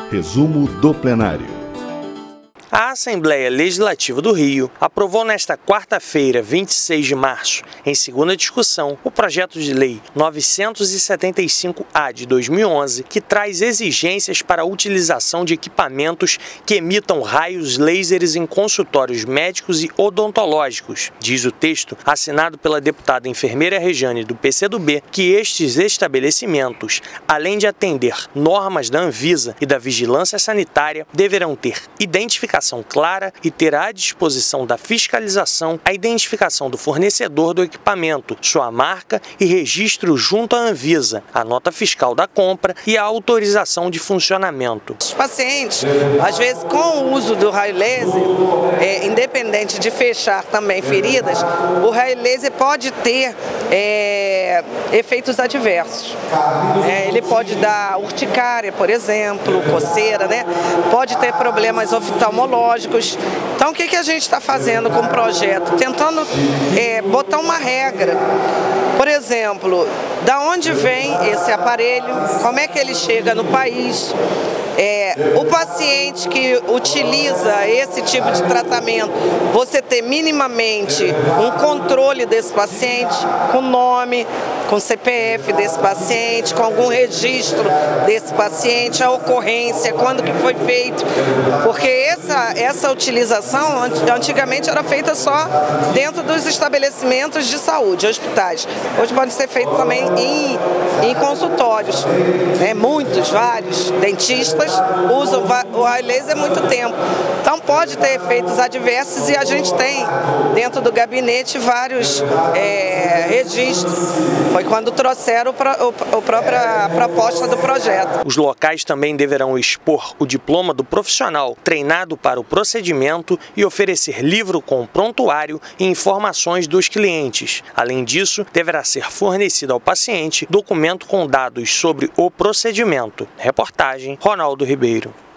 Resumo do plenário. A Assembleia Legislativa do Rio aprovou nesta quarta-feira, 26 de março, em segunda discussão, o projeto de lei 975-A de 2011, que traz exigências para a utilização de equipamentos que emitam raios lasers em consultórios médicos e odontológicos. Diz o texto, assinado pela deputada enfermeira Rejane do PCdoB, que estes estabelecimentos, além de atender normas da Anvisa e da Vigilância Sanitária, deverão ter identificação clara e terá à disposição da fiscalização a identificação do fornecedor do equipamento, sua marca e registro junto à Anvisa, a nota fiscal da compra e a autorização de funcionamento. Os pacientes, às vezes, com o uso do raio laser, independente de fechar também feridas, o raio laser pode ter efeitos adversos. Ele pode dar urticária, por exemplo, coceira, né? Pode ter problemas oftalmológicos. Então, o que a gente está fazendo com o projeto? Tentando botar uma regra. Por exemplo, da onde vem esse aparelho, como é que ele chega no país, o paciente que utiliza esse tipo de tratamento, você ter minimamente um controle desse paciente, com nome, com CPF desse paciente, com algum registro desse paciente, a ocorrência, quando que foi feito, porque essa utilização antigamente era feita só dentro dos estabelecimentos de saúde, hospitais. Hoje pode ser feito também em consultórios. Vários dentistas usam o raio laser há muito tempo. Então pode ter efeitos adversos e a gente tem dentro do gabinete vários registros. Foi quando trouxeram a própria proposta do projeto. Os locais também deverão expor o diploma do profissional treinado para o procedimento e oferecer livro com prontuário e informações dos clientes. Além disso, deverá ser fornecido ao paciente documento com dados sobre o procedimento. Reportagem Ronaldo Ribeiro.